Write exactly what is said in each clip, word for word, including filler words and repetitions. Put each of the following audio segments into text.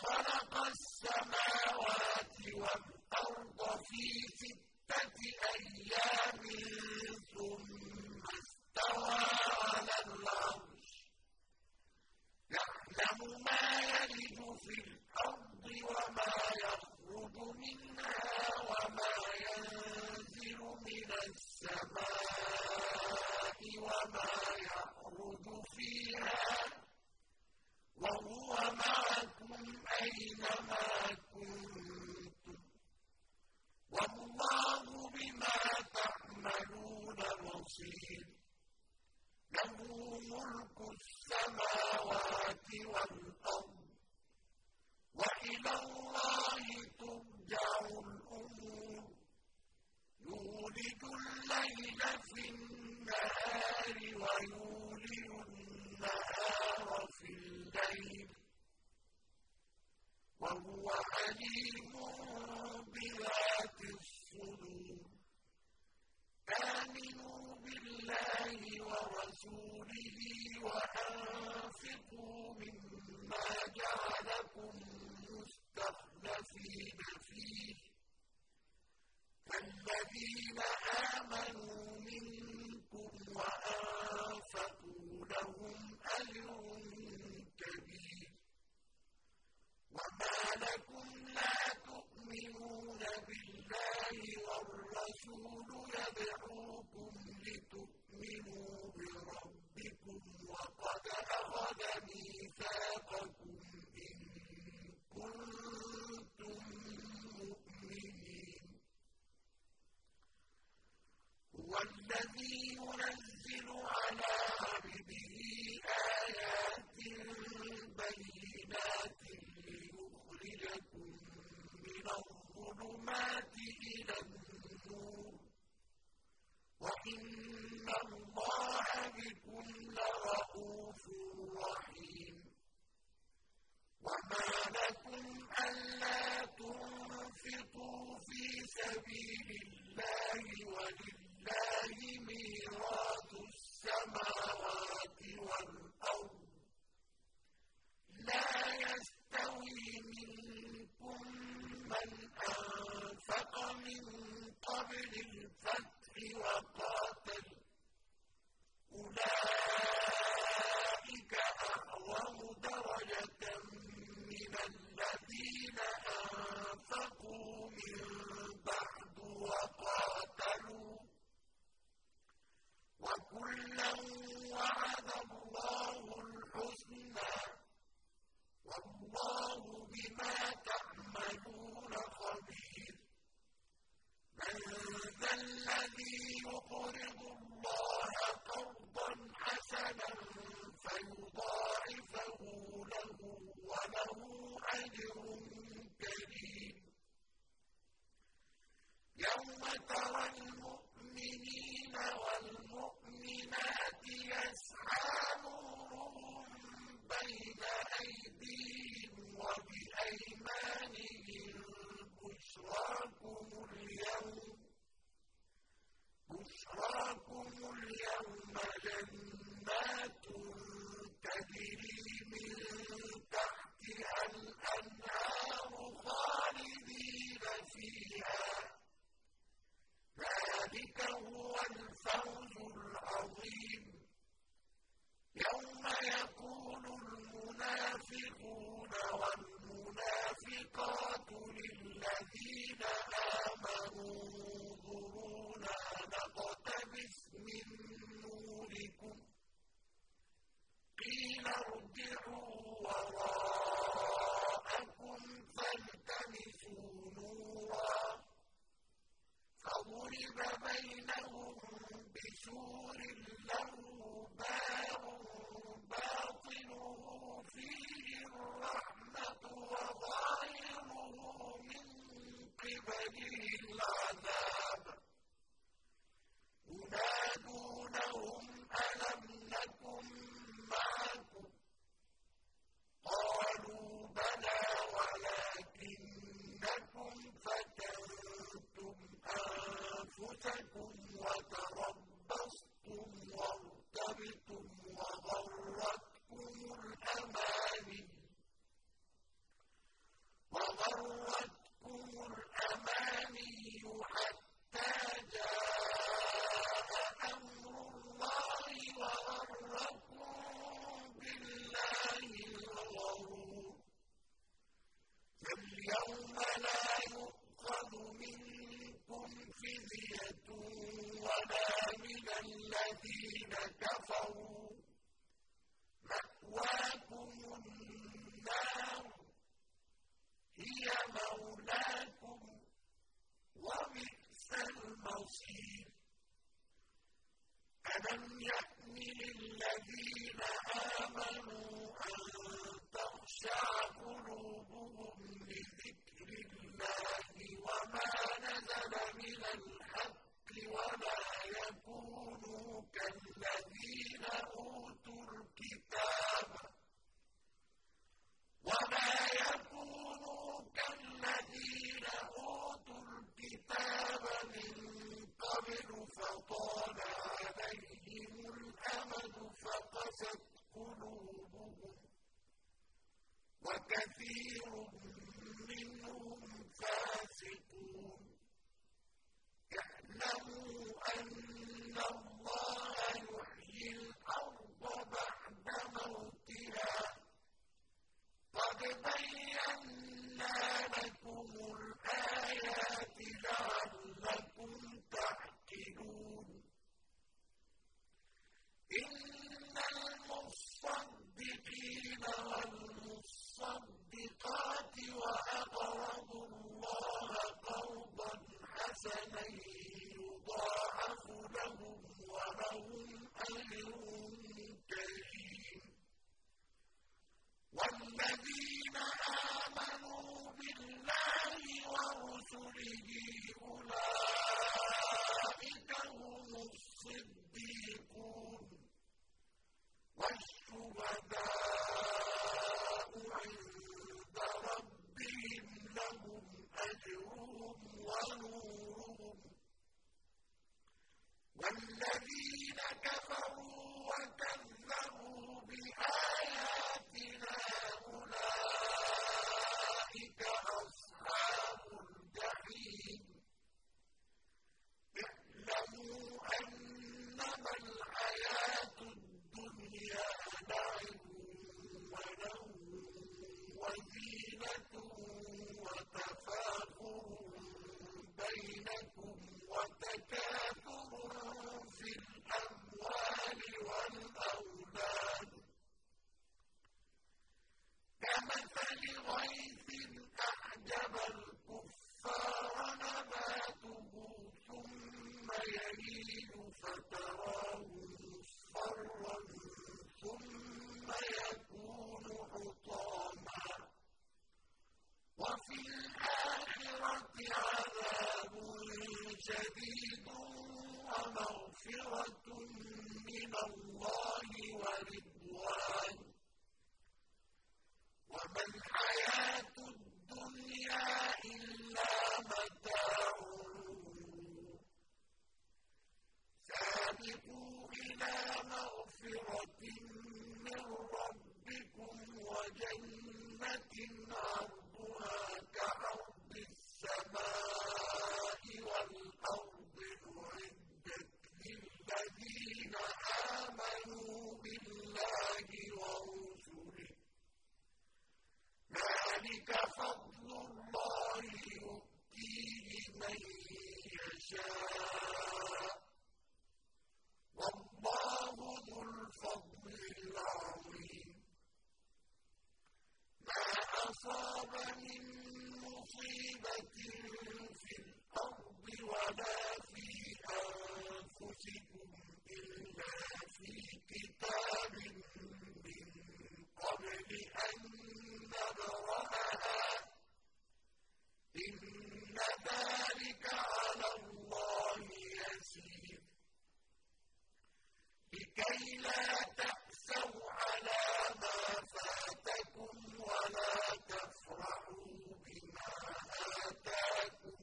خَلَقَ السَّمَاوَاتِ وَالْأَرْضَ فِي سِتَّةِ أَيَّامٍ ثُمَّ اسْتَوَىٰ عَلَى الْعَرْشِ ۚ يَعْلَمُ مَا يَلِجُ فِي الْأَرْضِ وَمَا يَخْرُجُ مِنْهَا وَمَا يَنزِلُ مِنَ السَّمَاءِ وَمَا يَعْرُجُ فِيهَا ۖ وَهُوَ مَعَكُمْ أَيْنَمَا كُنتُمْ ۚ وَاللَّهُ بِمَا تَعْمَلُونَ بَصِيرٌ لَّهُ مُلْكُ السَّمَاوَاتِ وَالْأَرْضِ ۖ وَإِلَى اللَّهِ تُرْجَعُ الْأُمُورُ يُولِجُ اللَّيْلَ فِي النَّهَارِ وَيُولِجُ النَّهَارَ فِي اللَّيْلِ ۖ وَهُوَ عَلِيمٌ بِذَاتِ الصُّدُورِ آمِنُوا بِاللَّهِ وَرَسُولِهِ وَأَنفِقُوا مِمَّا جَعَلَكُم مُّسْتَخْلَفِينَ فِيهِ ۖ فَالَّذِينَ آمَنُوا مِنكُمْ وَأَنفَقُوا لَهُمْ أَجْرٌ كَبِيرٌ وَمَا لَكُمْ لَا تُؤْمِنُونَ بِاللَّهِ وَالرَّسُولُ يَدْعُوكُمْ لِتُؤْمِنُوا بِرَبِّكُمْ وَقَدْ أَخَذَ مِيثَاقَكُمْ إِن كُنتُم مُّؤْمِنِينَ هُوَ الَّذِي يُنَزِّلُ عَلَىٰ عَبْدِهِ آيَاتٍ بَيِّنَاتٍ لِّيُخْرِجَكُم مِّنَ الظُّلُمَاتِ إِلَى النُّورِ ۚ وَإِنَّ اللَّهَ بِكُمْ لَرَءُوفٌ رَّحِيمٌ وَمَا لَكُمْ أَلَّا تُنفِقُوا فِي سَبِيلِ اللَّهِ وَلِلَّهِ مِيرَاثُ السَّمَاوَاتِ وَالْأَرْضِ ۚ لَا يَسْتَوِي مِنكُم مَّنْ أَنفَقَ مِن قَبْلِ الْفَتْحِ وَقَاتَلَ ۚ أُولَٰئِكَ أَعْظَمُ دَرَجَةً مِّنَ الَّذِينَ أَنفَقُوا مِن بَعْدُ وَقَاتَلُوا ۚ وَكُلًّا وَعَدَ اللَّهُ الْحُسْنَىٰ ۚ وَاللَّهُ بِمَا تَعْمَلُونَ خَبِيرٌ مَّن ذَا الَّذِي يُقْرِضُ اللَّهَ قَرْضًا حَسَنًا فَيُضَاعِفَهُ لَهُ وَلَهُ أَجْرٌ كَرِيمٌ يَوْمَ تَرَى الْمُؤْمِنِينَ وَالْمُؤْمِنَاتِ يَسْعَىٰ نُورُهُم بَيْنَ أَيْدِيهِمْ وَبِأَيْمَانِهِم بُشْرَاكُمُ الْيَوْمَ بُشْرَاكُمُ الْيَوْمَ جَنَّاتٌ تَجْرِي مِن تَحْتِهَا الْأَنْهَارُ خَالِدِينَ فِيهَا ۚ ذَٰلِكَ هُوَ الْفَوْزُ الْعَظِيمُ يَوْمَ يَقُولُ الْمُنَافِقُونَ وَالْمُنَافِقَاتُ لِلَّذِينَ آمَنُوا انظُرُونَا نَقْتَبِسْ مِن نُّورِكُمْ ۖ قِيلَ ارْجِعُوا وَرَاءَكُمْ فَالْتَمِسُوا نُورًا ۖ فَضُرِبَ بَيْنَهُم بِسُورٍ لَّهُ بَابٌ بَاطِنُهُ فِيهِ الرَّحْمَةُ بصير ألم يأن للذين آمنوا أن تخشع قلوبهم لذكر الله وما نزل من الحق ولا يكونوا كالذين أوتوا الكتاب ولا يكونوا كالذين أوتوا الكتاب من قبل فطال عليهم الأمد فقست قلوبهم وكثير منهم فاسقون اعلموا أن الله يحيي الأرض بعد موتها قد بينا لكم الآيات لعلكم تعقلون إن المصدقين والمصدقات وأقرضوا الله قرضا حسنا يضاعف لهم ولهم أجر كريم والذين آمنوا بالله ورسله أولئك هم الصديقون والشهداء عند ربهم لهم أجرهم ونورهم والذين كفروا وكذبوا بآياتنا أولئك أصحاب الجحيم اعلموا أنما الحياة الدنيا لعب ولهو وزينة وتفاخر بينكم وتكاثر في الأموال والأولاد كمثل غيث أعجب الكفار نباته ثم يهيج فتراه مصفرا ثم يكون حطاما وفي الآخرة عذاب شديد ومغفرة من الله ورضوان وما الحياة الدنيا إلا متاع سابقوا إلى مغفرة من ربكم وجنة عرضها كعرض السماء والأرض أعدت للذين آمنوا بالله ورسله ذلك فضل الله يؤتيه من يشاء والله ذو الفضل العظيم ما أصاب من مصيبة في الأرض ولا في أنفسكم إلا في كتاب من قبل أن نبرأها إن ذلك على الله يسير لكي لا تأسوا على ما فاتكم ولا تفرحوا بما آتاكم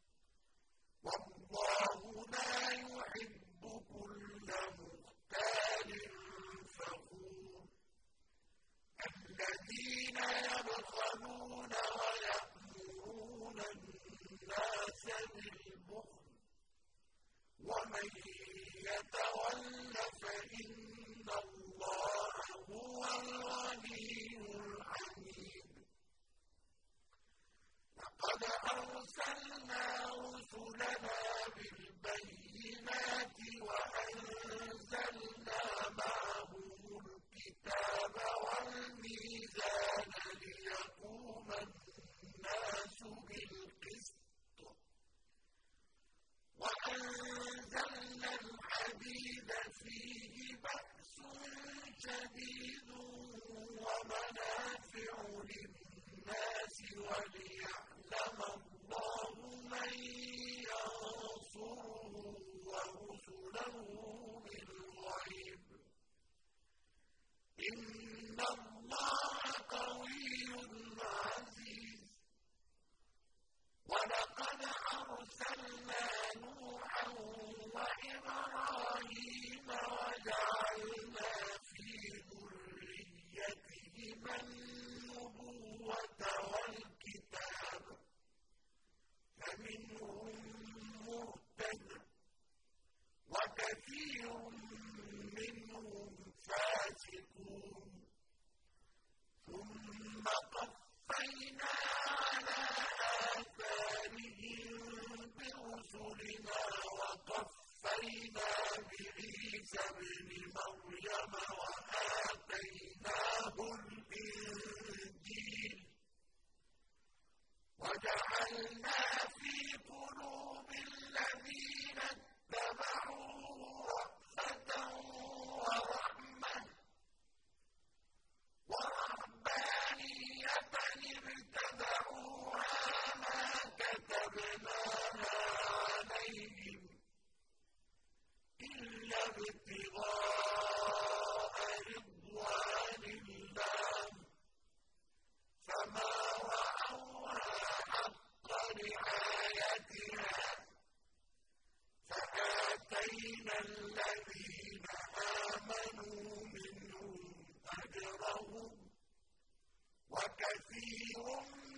والله لا يحب كل مختال فخور الذين يبخلون ويأمرون الناس بالبخل ومن يتول فإن الله هو الغني الحميد لقد أرسلنا رسلنا بالبينات وأنزلنا معهم الكتاب والميزان ليقوم الناس بالقسط وأنزلنا وَلِيَعْلَمَ اللَّهُ مَن يَنصُرُهُ وَرُسُلَهُ بِالْغَيْبِ ۚ إِنَّ اللَّهَ قَوِيٌّ عَزِيزٌ. وَلَقَدْ أَرْسَلْنَا نُوحًا وَإِبْرَاهِيمَ وَجَعَلْنَا فِي ذُرِّيَّتِهِمَا النُّبُوَّةَ وَالْكِتَابَ ۖ فَمِنْهُم مُّهْتَدٍ ۖ وَكَثِيرٌ مِّنْهُمْ فَاسِقُونَ. ثُمَّ قَفَّيْنَا عَلَىٰ آثَارِهِم بِرُسُلِنَا وَقَفَّيْنَا بِعِيسَى ابْنِ مَرْيَمَ وَآتَيْنَاهُ الْإِنجِيلَ وَجَعَلْنَا فِي قُلُوبِ الَّذِينَ اتَّبَعُوهُ رَأْفَةً وَرَحْمَةً وَرَهْبَانِيَّةً ابْتَدَعُوهَا مَا كَتَبْنَاهَا عَلَيْهِمْ إِلَّا ابْتِغَاءَ رِضْوَانِ اللَّهِ ۖ فَمَا رَعَوْهَا حَقَّ رِعَايَتِهَا ۖ فَآتَيْنَا الَّذِينَ آمَنُوا مِنْهُمْ أَجْرَهُمْ ۖ وَكَثِيرٌ